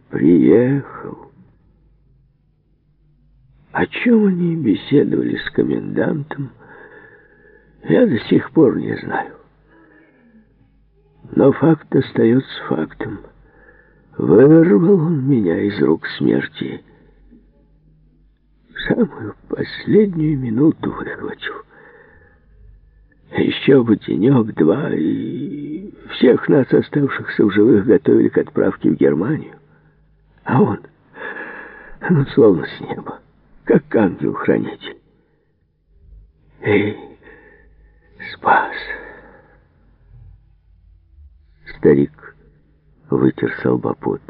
приехал. О чем они беседовали с комендантом, я до сих пор не знаю. Но факт остается фактом. Вырвал он меня из рук смерти. В самую последнюю минуту выхватил. Еще бы денек-два, и всех нас, оставшихся в живых, готовили к отправке в Германию. А он, словно с неба, как ангел-хранитель. И спас. Старик вытер со лба пот.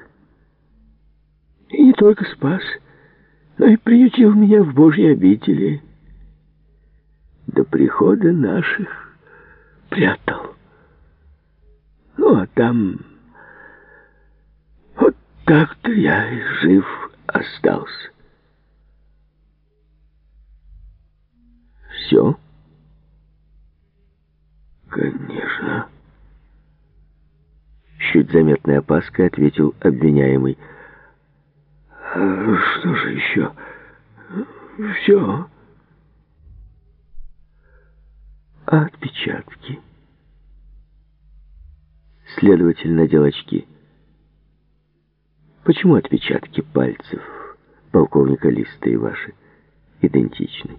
И не только спас, но и приютил меня в Божьей обители. До прихода наших прятал. Ну, а там вот так-то я и жив остался. Все? Конечно. Чуть заметной опаской ответил обвиняемый. А что же еще? Все. А отпечатки? Следователь надел очки. Почему отпечатки пальцев полковника Листа и ваши идентичны?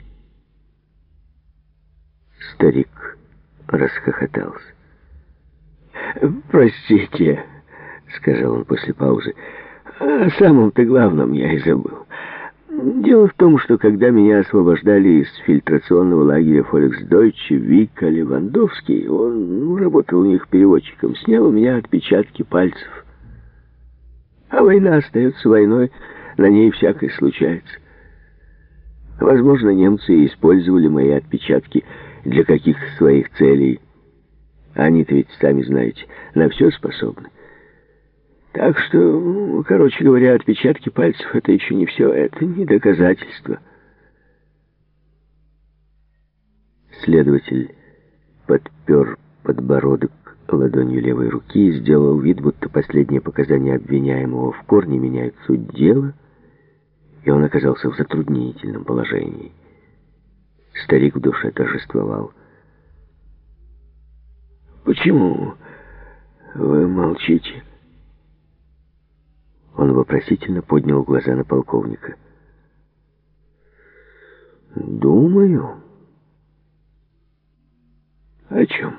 Старик расхохотался. «Простите», — сказал он после паузы, — «о самом-то главном я и забыл. Дело в том, что когда меня освобождали из фильтрационного лагеря Фольксдойче, Вика Левандовский, он работал у них переводчиком, снял у меня отпечатки пальцев. А война остается войной, на ней всякое случается. Возможно, немцы использовали мои отпечатки для каких-то своих целей. Они-то ведь, сами знаете, на все способны. Так что, короче говоря, отпечатки пальцев — это еще не все, это не доказательство». Следователь подпер подбородок ладонью левой руки и сделал вид, будто последние показания обвиняемого в корне меняют суть дела, и он оказался в затруднительном положении. Старик в душе торжествовал. «Почему вы молчите?» Он вопросительно поднял глаза на полковника. «Думаю». «О чем?»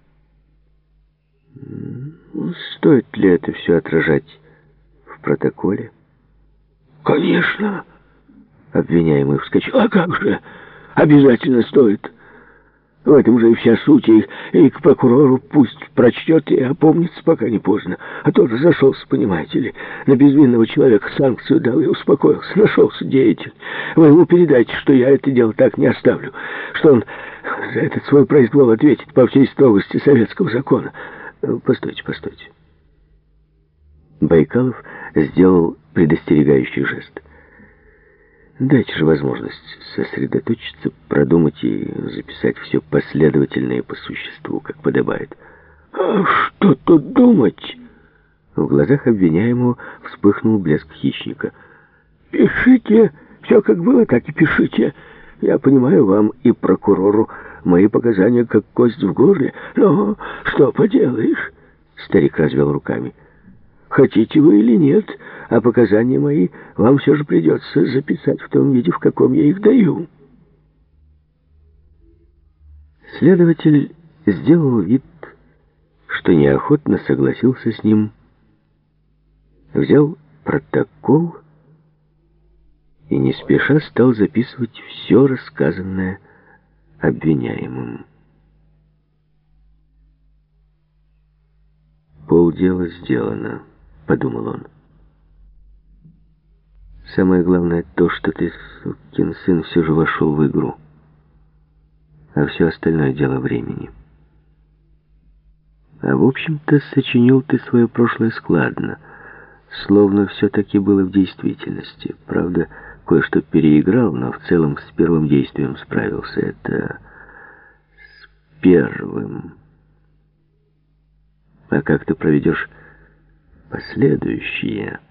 «Стоит ли это все отражать в протоколе?» «Конечно!» Обвиняемый вскочил. «А как же? Обязательно стоит. В этом же и вся суть. И к прокурору пусть прочтет и опомнится, пока не поздно. А то разошелся, понимаете ли. На безвинного человека санкцию дал и успокоился. Нашелся деятель. Вы ему передайте, что я это дело так не оставлю. Что он за этот свой произвол ответит по всей строгости советского закона. Постойте, постойте». Байкалов сделал предостерегающий жест. «Дайте же возможность сосредоточиться, продумать и записать все последовательно и по существу, как подобает». «А что тут думать?» В глазах обвиняемого вспыхнул блеск хищника. «Пишите, все как было, так и пишите. Я понимаю, вам и прокурору мои показания как кость в горле, но что поделаешь?» Старик развел руками. «Хотите вы или нет, а показания мои вам все же придется записать в том виде, в каком я их даю». Следователь сделал вид, что неохотно согласился с ним, взял протокол и не спеша стал записывать все рассказанное обвиняемым. «Полдела сделано», — подумал он. «Самое главное то, что ты, сукин сын, все же вошел в игру. А все остальное дело времени. А в общем-то сочинил ты свое прошлое складно, словно все-таки было в действительности. Правда, кое-что переиграл, но в целом с первым действием справился. Это с первым. А как ты проведешь последующие?»